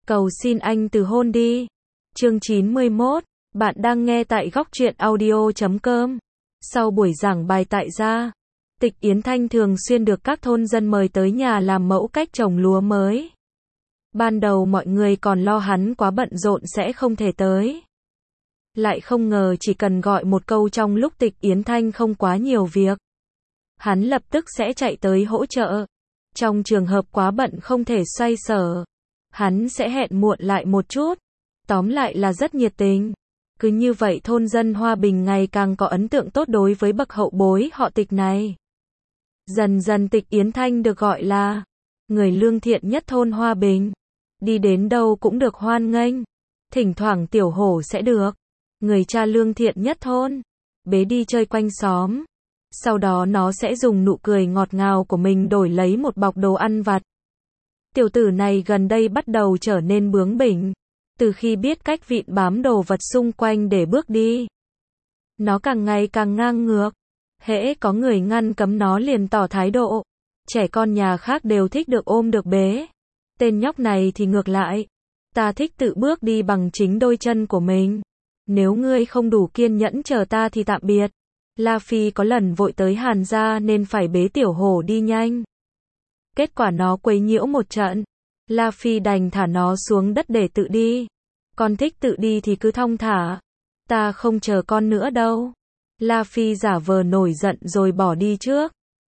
Cầu xin anh từ hôn đi. Chương 91. Bạn đang nghe tại góc truyện audio.com. Sau buổi giảng bài tại gia, Tịch Yến Thanh thường xuyên được các thôn dân mời tới nhà làm mẫu cách trồng lúa mới. Ban đầu mọi người còn lo hắn quá bận rộn sẽ không thể tới. Lại không ngờ chỉ cần gọi một câu trong lúc Tịch Yến Thanh không quá nhiều việc, hắn lập tức sẽ chạy tới hỗ trợ. Trong trường hợp quá bận không thể xoay sở, hắn sẽ hẹn muộn lại một chút. Tóm lại là rất nhiệt tình. Cứ như vậy thôn dân Hoa Bình ngày càng có ấn tượng tốt đối với bậc hậu bối họ Tịch này. Dần dần Tịch Yến Thanh được gọi là người lương thiện nhất thôn Hoa Bình. Đi đến đâu cũng được hoan nghênh. Thỉnh thoảng Tiểu Hổ sẽ được người cha lương thiện nhất thôn bế đi chơi quanh xóm. Sau đó nó sẽ dùng nụ cười ngọt ngào của mình đổi lấy một bọc đồ ăn vặt. Tiểu tử này gần đây bắt đầu trở nên bướng bỉnh. Từ khi biết cách vịn bám đồ vật xung quanh để bước đi, nó càng ngày càng ngang ngược. Hễ có người ngăn cấm nó liền tỏ thái độ. Trẻ con nhà khác đều thích được ôm được bế. Tên nhóc này thì ngược lại. Ta thích tự bước đi bằng chính đôi chân của mình. Nếu ngươi không đủ kiên nhẫn chờ ta thì tạm biệt. La Phi có lần vội tới Hàn gia nên phải bế Tiểu Hổ đi nhanh. Kết quả nó quấy nhiễu một trận. La Phi đành thả nó xuống đất để tự đi. Con thích tự đi thì cứ thong thả. Ta không chờ con nữa đâu. La Phi giả vờ nổi giận rồi bỏ đi trước.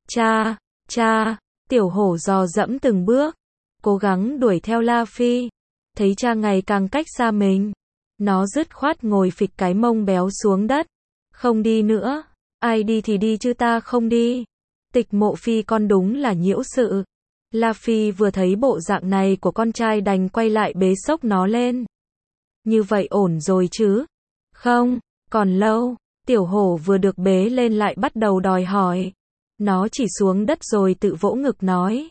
Cha, Tiểu Hổ dò dẫm từng bước, cố gắng đuổi theo La Phi. Thấy cha ngày càng cách xa mình, nó dứt khoát ngồi phịch cái mông béo xuống đất. Không đi nữa. Ai đi thì đi chứ ta không đi. Tịch Mộ Phi con đúng là nhiễu sự. La Phi vừa thấy bộ dạng này của con trai đành quay lại bế xốc nó lên. Như vậy ổn rồi chứ? Không, còn lâu. Tiểu Hổ vừa được bế lên lại bắt đầu đòi hỏi. Nó chỉ xuống đất rồi tự vỗ ngực nói.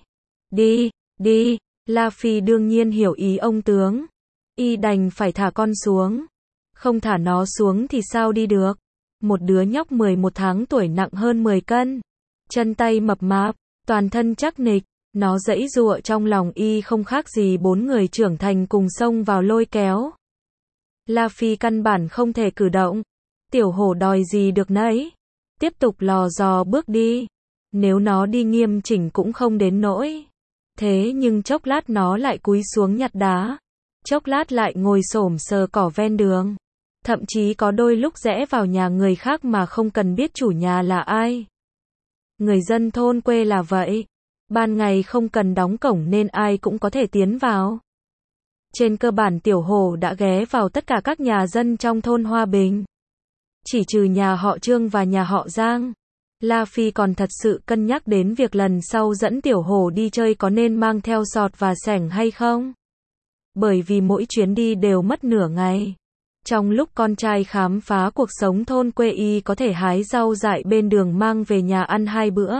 Đi. La Phi đương nhiên hiểu ý ông tướng. Y đành phải thả con xuống. Không thả nó xuống thì sao đi được? Một đứa nhóc 11 tháng tuổi nặng hơn 10 cân. Chân tay mập mạp, toàn thân chắc nịch. Nó giãy giụa trong lòng Y không khác gì 4 người trưởng thành cùng xông vào lôi kéo. La Phi căn bản không thể cử động. Tiểu Hổ đòi gì được nấy. Tiếp tục lò dò bước đi. Nếu nó đi nghiêm chỉnh cũng không đến nỗi. Thế nhưng chốc lát nó lại cúi xuống nhặt đá. Chốc lát lại ngồi xổm sờ cỏ ven đường. Thậm chí có đôi lúc rẽ vào nhà người khác mà không cần biết chủ nhà là ai. Người dân thôn quê là vậy. Ban ngày không cần đóng cổng nên ai cũng có thể tiến vào. Trên cơ bản Tiểu Hổ đã ghé vào tất cả các nhà dân trong thôn Hoa Bình. Chỉ trừ nhà họ Trương và nhà họ Giang. La Phi còn thật sự cân nhắc đến việc lần sau dẫn Tiểu Hổ đi chơi có nên mang theo sọt và xẻng hay không. Bởi vì mỗi chuyến đi đều mất nửa ngày. Trong lúc con trai khám phá cuộc sống thôn quê Y có thể hái rau dại bên đường mang về nhà ăn 2 bữa.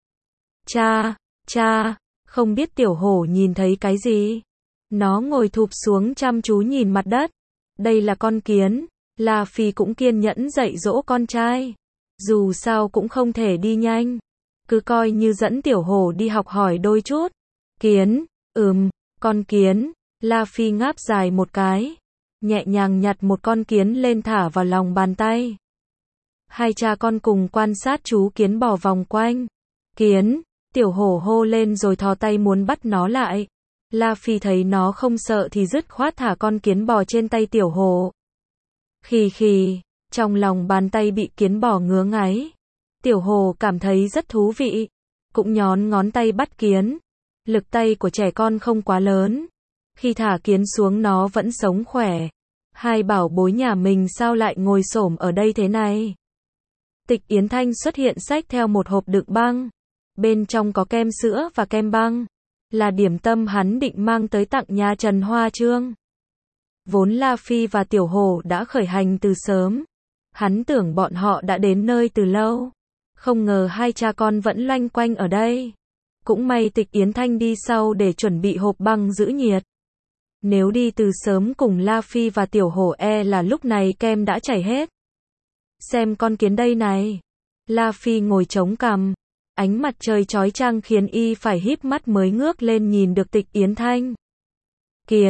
Cha, không biết Tiểu Hổ nhìn thấy cái gì. Nó ngồi thụp xuống chăm chú nhìn mặt đất. Đây là con kiến. La Phi cũng kiên nhẫn dạy dỗ con trai. Dù sao cũng không thể đi nhanh. Cứ coi như dẫn Tiểu Hổ đi học hỏi đôi chút. Kiến, con kiến. La Phi ngáp dài một cái. Nhẹ nhàng nhặt một con kiến lên thả vào lòng bàn tay. Hai cha con cùng quan sát chú kiến bò vòng quanh. Kiến, Tiểu Hổ hô lên rồi thò tay muốn bắt nó lại. La Phi thấy nó không sợ thì dứt khoát thả con kiến bò trên tay Tiểu Hổ. Khì, trong lòng bàn tay bị kiến bò ngứa ngáy. Tiểu Hổ cảm thấy rất thú vị. Cũng nhón ngón tay bắt kiến. Lực tay của trẻ con không quá lớn. Khi thả kiến xuống nó vẫn sống khỏe. Hai bảo bối nhà mình sao lại ngồi xổm ở đây thế này? Tịch Yến Thanh xuất hiện xách theo một hộp đựng băng. Bên trong có kem sữa và kem băng. Là điểm tâm hắn định mang tới tặng nhà Trần Hoa Trương. Vốn La Phi và Tiểu Hổ đã khởi hành từ sớm. Hắn tưởng bọn họ đã đến nơi từ lâu. Không ngờ hai cha con vẫn loanh quanh ở đây. Cũng may Tịch Yến Thanh đi sau để chuẩn bị hộp băng giữ nhiệt. Nếu đi từ sớm cùng La Phi và Tiểu Hổ là lúc này kem đã chảy hết. Xem con kiến đây này. La Phi ngồi chống cằm. Ánh mặt trời chói chang khiến Y phải híp mắt mới ngước lên nhìn được Tịch Yến Thanh. Kiến,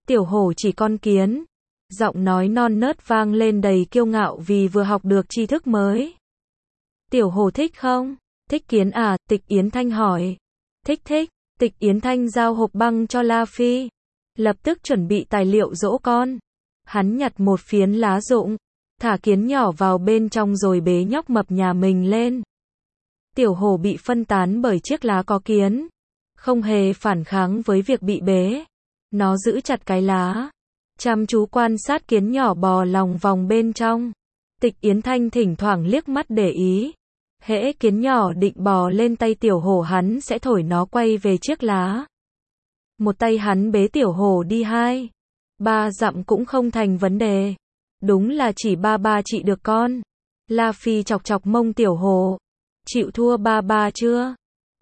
Tiểu hổ chỉ con kiến. Giọng nói non nớt vang lên đầy kiêu ngạo vì vừa học được tri thức mới. Tiểu hổ thích không? Thích kiến à? Tịch Yến Thanh hỏi. Thích thích. Tịch Yến Thanh giao hộp băng cho La Phi. Lập tức chuẩn bị tài liệu dỗ con. Hắn nhặt một phiến lá rụng, thả kiến nhỏ vào bên trong rồi bế nhóc mập nhà mình lên. Tiểu hổ bị phân tán bởi chiếc lá có kiến, không hề phản kháng với việc bị bế. Nó giữ chặt cái lá, chăm chú quan sát kiến nhỏ bò lòng vòng bên trong. Tịch Yến Thanh thỉnh thoảng liếc mắt để ý. Hễ kiến nhỏ định bò lên tay tiểu hổ hắn sẽ thổi nó quay về chiếc lá. Một tay hắn bế tiểu hổ đi 2-3 dặm cũng không thành vấn đề. Đúng là chỉ ba trị được con. La Phi chọc chọc mông tiểu hổ. Chịu thua ba chưa?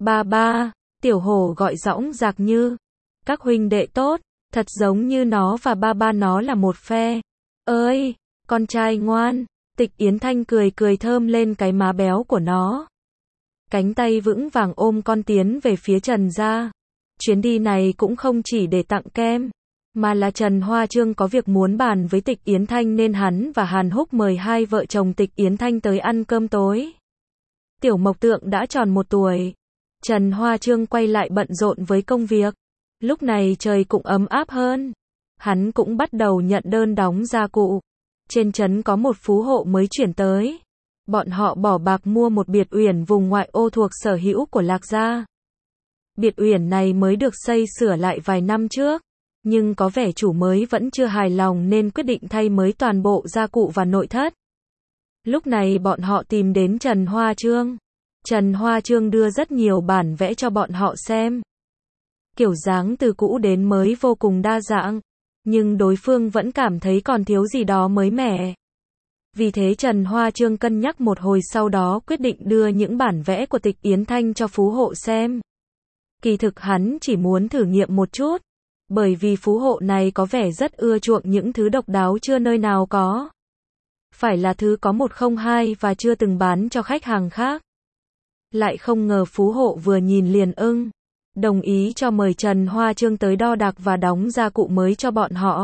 Ba, tiểu hổ gọi dõng dạc như. Các huynh đệ tốt, thật giống như nó và ba nó là một phe. Ơi, con trai ngoan. Tịch Yến Thanh cười cười thơm lên cái má béo của nó. Cánh tay vững vàng ôm con tiến về phía Trần gia. Chuyến đi này cũng không chỉ để tặng kem, mà là Trần Hoa Chương có việc muốn bàn với Tịch Yến Thanh nên hắn và Hàn Húc mời hai vợ chồng Tịch Yến Thanh tới ăn cơm tối. Tiểu Mộc Tượng đã tròn 1 tuổi. Trần Hoa Chương quay lại bận rộn với công việc. Lúc này trời cũng ấm áp hơn. Hắn cũng bắt đầu nhận đơn đóng gia cụ. Trên trấn có một phú hộ mới chuyển tới. Bọn họ bỏ bạc mua một biệt uyển vùng ngoại ô thuộc sở hữu của Lạc gia. Biệt uyển này mới được xây sửa lại vài năm trước, nhưng có vẻ chủ mới vẫn chưa hài lòng nên quyết định thay mới toàn bộ gia cụ và nội thất. Lúc này bọn họ tìm đến Trần Hoa Chương. Trần Hoa Chương đưa rất nhiều bản vẽ cho bọn họ xem. Kiểu dáng từ cũ đến mới vô cùng đa dạng, nhưng đối phương vẫn cảm thấy còn thiếu gì đó mới mẻ. Vì thế Trần Hoa Chương cân nhắc một hồi sau đó quyết định đưa những bản vẽ của Tịch Yến Thanh cho phú hộ xem. Kỳ thực hắn chỉ muốn thử nghiệm một chút, bởi vì phú hộ này có vẻ rất ưa chuộng những thứ độc đáo chưa nơi nào có. Phải là thứ có 102 và chưa từng bán cho khách hàng khác. Lại không ngờ phú hộ vừa nhìn liền ưng, đồng ý cho mời Trần Hoa Chương tới đo đạc và đóng gia cụ mới cho bọn họ.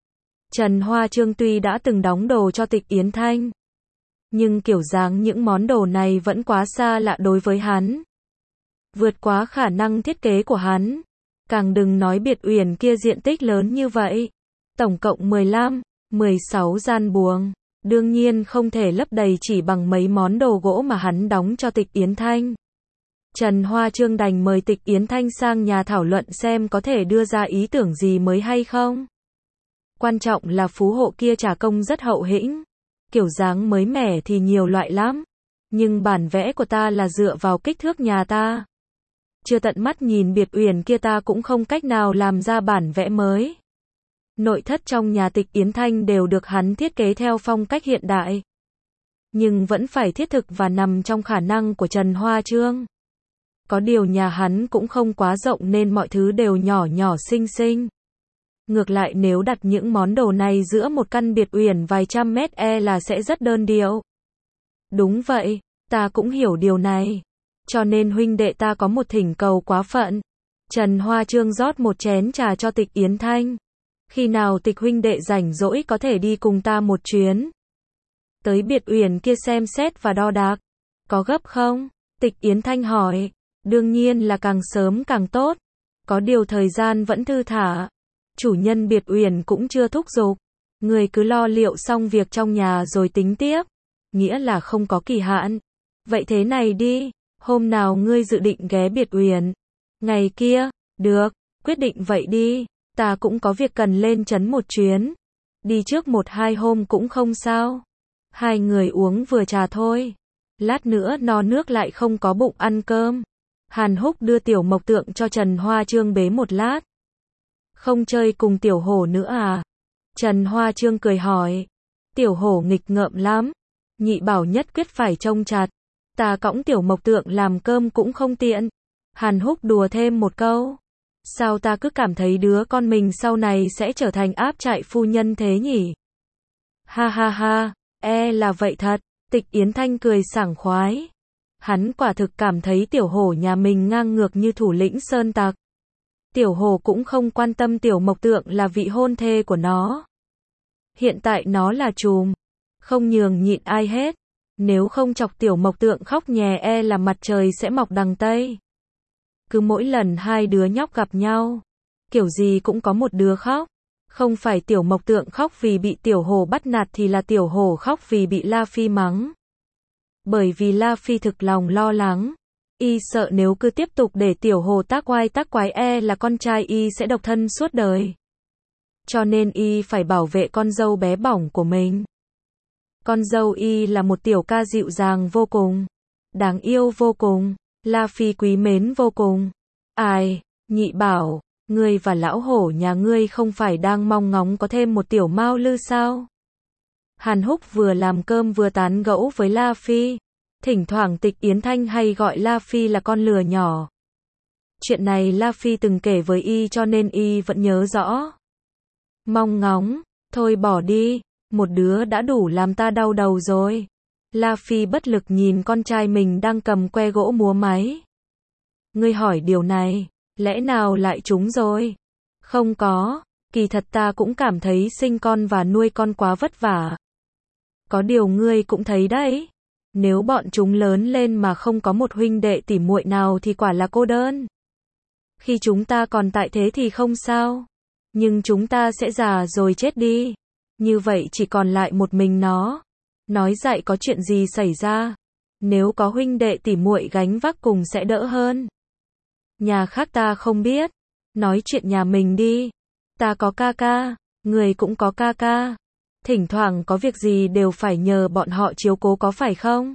Trần Hoa Chương tuy đã từng đóng đồ cho Tịch Yến Thanh, nhưng kiểu dáng những món đồ này vẫn quá xa lạ đối với hắn. Vượt quá khả năng thiết kế của hắn. Càng đừng nói biệt uyển kia diện tích lớn như vậy. Tổng cộng 15-16 gian buồng. Đương nhiên không thể lấp đầy chỉ bằng mấy món đồ gỗ mà hắn đóng cho Tịch Yến Thanh. Trần Hoa Chương đành mời Tịch Yến Thanh sang nhà thảo luận xem có thể đưa ra ý tưởng gì mới hay không. Quan trọng là phú hộ kia trả công rất hậu hĩnh. Kiểu dáng mới mẻ thì nhiều loại lắm. Nhưng bản vẽ của ta là dựa vào kích thước nhà ta. Chưa tận mắt nhìn biệt uyển kia ta cũng không cách nào làm ra bản vẽ mới. Nội thất trong nhà Tịch Yến Thanh đều được hắn thiết kế theo phong cách hiện đại. Nhưng vẫn phải thiết thực và nằm trong khả năng của Trần Hoa Chương. Có điều nhà hắn cũng không quá rộng nên mọi thứ đều nhỏ nhỏ xinh xinh. Ngược lại nếu đặt những món đồ này giữa một căn biệt uyển vài trăm mét là sẽ rất đơn điệu. Đúng vậy, ta cũng hiểu điều này. Cho nên huynh đệ ta có một thỉnh cầu quá phận. Trần Hoa Chương rót một chén trà cho Tịch Yến Thanh. Khi nào Tịch huynh đệ rảnh rỗi có thể đi cùng ta một chuyến. Tới biệt uyển kia xem xét và đo đạc. Có gấp không? Tịch Yến Thanh hỏi. Đương nhiên là càng sớm càng tốt. Có điều thời gian vẫn thư thả. Chủ nhân biệt uyển cũng chưa thúc giục. Người cứ lo liệu xong việc trong nhà rồi tính tiếp. Nghĩa là không có kỳ hạn. Vậy thế này đi. Hôm nào ngươi dự định ghé biệt uyển? Ngày kia, được, quyết định vậy đi. Ta cũng có việc cần lên trấn một chuyến. Đi trước 1-2 hôm cũng không sao. Hai người uống vừa trà thôi. Lát nữa no nước lại không có bụng ăn cơm. Hàn Húc đưa Tiểu Mộc Tượng cho Trần Hoa Chương bế một lát. Không chơi cùng Tiểu Hổ nữa à? Trần Hoa Chương cười hỏi. Tiểu Hổ nghịch ngợm lắm. Nhị bảo nhất quyết phải trông chặt. Ta cõng Tiểu Mộc Tượng làm cơm cũng không tiện. Hàn Húc đùa thêm một câu. Sao ta cứ cảm thấy đứa con mình sau này sẽ trở thành áp trại phu nhân thế nhỉ? Ha ha ha, là vậy thật. Tịch Yến Thanh cười sảng khoái. Hắn quả thực cảm thấy Tiểu Hổ nhà mình ngang ngược như thủ lĩnh sơn tặc. Tiểu Hồ cũng không quan tâm Tiểu Mộc Tượng là vị hôn thê của nó. Hiện tại nó là trùm, không nhường nhịn ai hết. Nếu không chọc Tiểu Mộc Tượng khóc nhè là mặt trời sẽ mọc đằng Tây. Cứ mỗi lần hai đứa nhóc gặp nhau, kiểu gì cũng có một đứa khóc. Không phải Tiểu Mộc Tượng khóc vì bị Tiểu Hồ bắt nạt thì là Tiểu Hồ khóc vì bị La Phi mắng. Bởi vì La Phi thực lòng lo lắng. Y sợ nếu cứ tiếp tục để Tiểu Hồ tác oai tác quái là con trai Y sẽ độc thân suốt đời. Cho nên Y phải bảo vệ con dâu bé bỏng của mình. Con dâu Y là một tiểu ca dịu dàng vô cùng, đáng yêu vô cùng, La Phi quý mến vô cùng. Ai, Nhị bảo, ngươi và lão hổ nhà ngươi không phải đang mong ngóng có thêm một tiểu Mao Lư sao? Hàn Húc vừa làm cơm vừa tán gẫu với La Phi. Thỉnh thoảng Tịch Yến Thanh hay gọi La Phi là con lừa nhỏ. Chuyện này La Phi từng kể với Y cho nên Y vẫn nhớ rõ. Mong ngóng, thôi bỏ đi, một đứa đã đủ làm ta đau đầu rồi. La Phi bất lực nhìn con trai mình đang cầm que gỗ múa máy. Ngươi hỏi điều này, lẽ nào lại trúng rồi? Không có, kỳ thật ta cũng cảm thấy sinh con và nuôi con quá vất vả. Có điều ngươi cũng thấy đấy. Nếu bọn chúng lớn lên mà không có một huynh đệ tỉ muội nào thì quả là cô đơn. Khi chúng ta còn tại thế thì không sao. Nhưng chúng ta sẽ già rồi chết đi. Như vậy chỉ còn lại một mình nó. Nói dại có chuyện gì xảy ra. Nếu có huynh đệ tỉ muội gánh vác cùng sẽ đỡ hơn. Nhà khác ta không biết. Nói chuyện nhà mình đi. Ta có ca ca. Người cũng có ca ca. Thỉnh thoảng có việc gì đều phải nhờ bọn họ chiếu cố có phải không?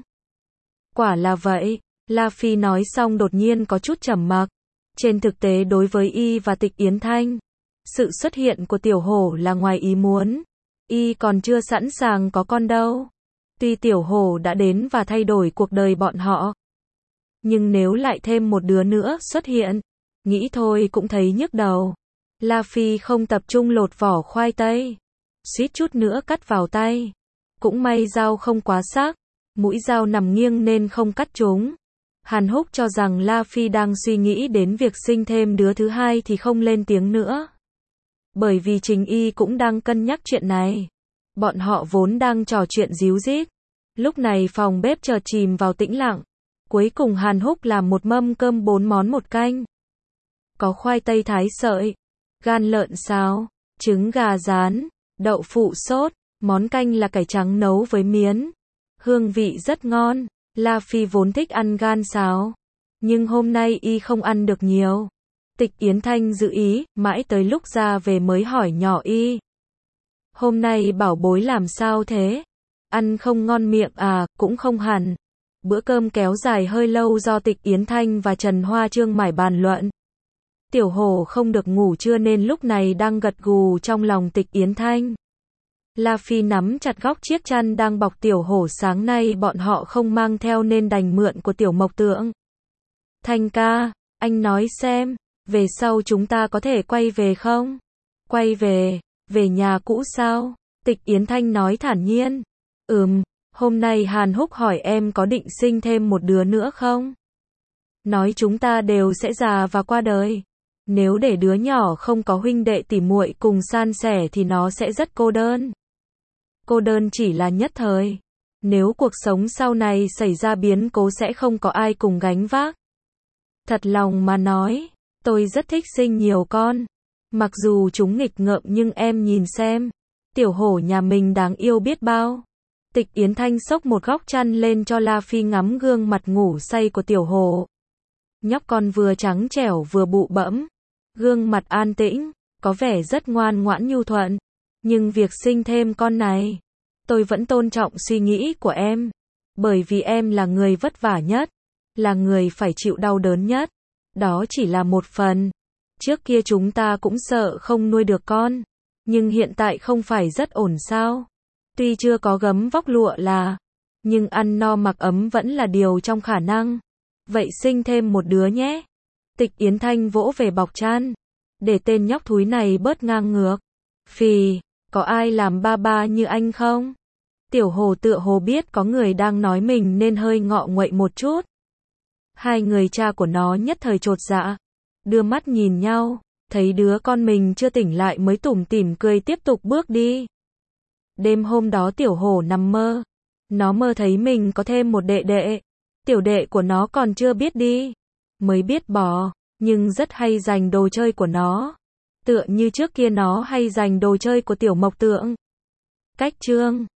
Quả là vậy. La Phi nói xong đột nhiên có chút trầm mặc. Trên thực tế đối với Y và Tịch Yến Thanh, sự xuất hiện của Tiểu Hổ là ngoài ý muốn. Y còn chưa sẵn sàng có con đâu. Tuy Tiểu Hổ đã đến và thay đổi cuộc đời bọn họ, nhưng nếu lại thêm một đứa nữa xuất hiện, nghĩ thôi cũng thấy nhức đầu. La Phi không tập trung lột vỏ khoai tây, suýt chút nữa cắt vào tay. Cũng may dao không quá sắc, mũi dao nằm nghiêng nên không cắt trúng. Hàn Húc cho rằng La Phi đang suy nghĩ đến việc sinh thêm đứa thứ hai thì không lên tiếng nữa. Bởi vì Trình Y cũng đang cân nhắc chuyện này. Bọn họ vốn đang trò chuyện díu dít. Lúc này phòng bếp chợt chìm vào tĩnh lặng. Cuối cùng Hàn Húc làm một mâm cơm 4 món một canh. Có khoai tây thái sợi, gan lợn xào, trứng gà rán, đậu phụ sốt, món canh là cải trắng nấu với miến. Hương vị rất ngon. La Phi vốn thích ăn gan xào, nhưng hôm nay Y không ăn được nhiều. Tịch Yến Thanh giữ ý, mãi tới lúc ra về mới hỏi nhỏ Y. Hôm nay bảo bối làm sao thế? Ăn không ngon miệng à? Cũng không hẳn. Bữa cơm kéo dài hơi lâu do Tịch Yến Thanh và Trần Hoa Trương mải bàn luận. Tiểu Hổ không được ngủ trưa nên lúc này đang gật gù trong lòng Tịch Yến Thanh. La Phi nắm chặt góc chiếc chăn đang bọc Tiểu Hổ, sáng nay bọn họ không mang theo nên đành mượn của Tiểu Mộc Tượng. Thanh ca, anh nói xem, về sau chúng ta có thể quay về không? Quay về nhà cũ sao? Tịch Yến Thanh nói thản nhiên. Hôm nay Hàn Húc hỏi em có định sinh thêm một đứa nữa không? Nói chúng ta đều sẽ già và qua đời. Nếu để đứa nhỏ không có huynh đệ tỉ muội cùng san sẻ thì nó sẽ rất cô đơn. Cô đơn chỉ là nhất thời. Nếu cuộc sống sau này xảy ra biến cố sẽ không có ai cùng gánh vác. Thật lòng mà nói, tôi rất thích sinh nhiều con. Mặc dù chúng nghịch ngợm nhưng em nhìn xem, Tiểu Hổ nhà mình đáng yêu biết bao. Tịch Yến Thanh xốc một góc chăn lên cho La Phi ngắm gương mặt ngủ say của Tiểu Hổ. Nhóc con vừa trắng trẻo vừa bụ bẫm, gương mặt an tĩnh, có vẻ rất ngoan ngoãn nhu thuận. Nhưng việc sinh thêm con này, tôi vẫn tôn trọng suy nghĩ của em. Bởi vì em là người vất vả nhất, là người phải chịu đau đớn nhất. Đó chỉ là một phần. Trước kia chúng ta cũng sợ không nuôi được con. Nhưng hiện tại không phải rất ổn sao? Tuy chưa có gấm vóc lụa là, nhưng ăn no mặc ấm vẫn là điều trong khả năng. Vậy sinh thêm một đứa nhé. Tịch Yến Thanh vỗ về bọc chăn, để tên nhóc thúi này bớt ngang ngược. Phì, có ai làm ba ba như anh không? Tiểu Hồ tựa hồ biết có người đang nói mình nên hơi ngọ nguậy một chút. Hai người cha của nó nhất thời chột dạ, đưa mắt nhìn nhau. thấy đứa con mình chưa tỉnh lại mới tủm tỉm cười tiếp tục bước đi. Đêm hôm đó tiểu hổ nằm mơ. Nó mơ thấy mình có thêm một đệ đệ. Tiểu đệ của nó còn chưa biết đi, mới biết bò, nhưng rất hay giành đồ chơi của nó. Tựa như trước kia nó hay giành đồ chơi của tiểu mộc tượng. Cách chương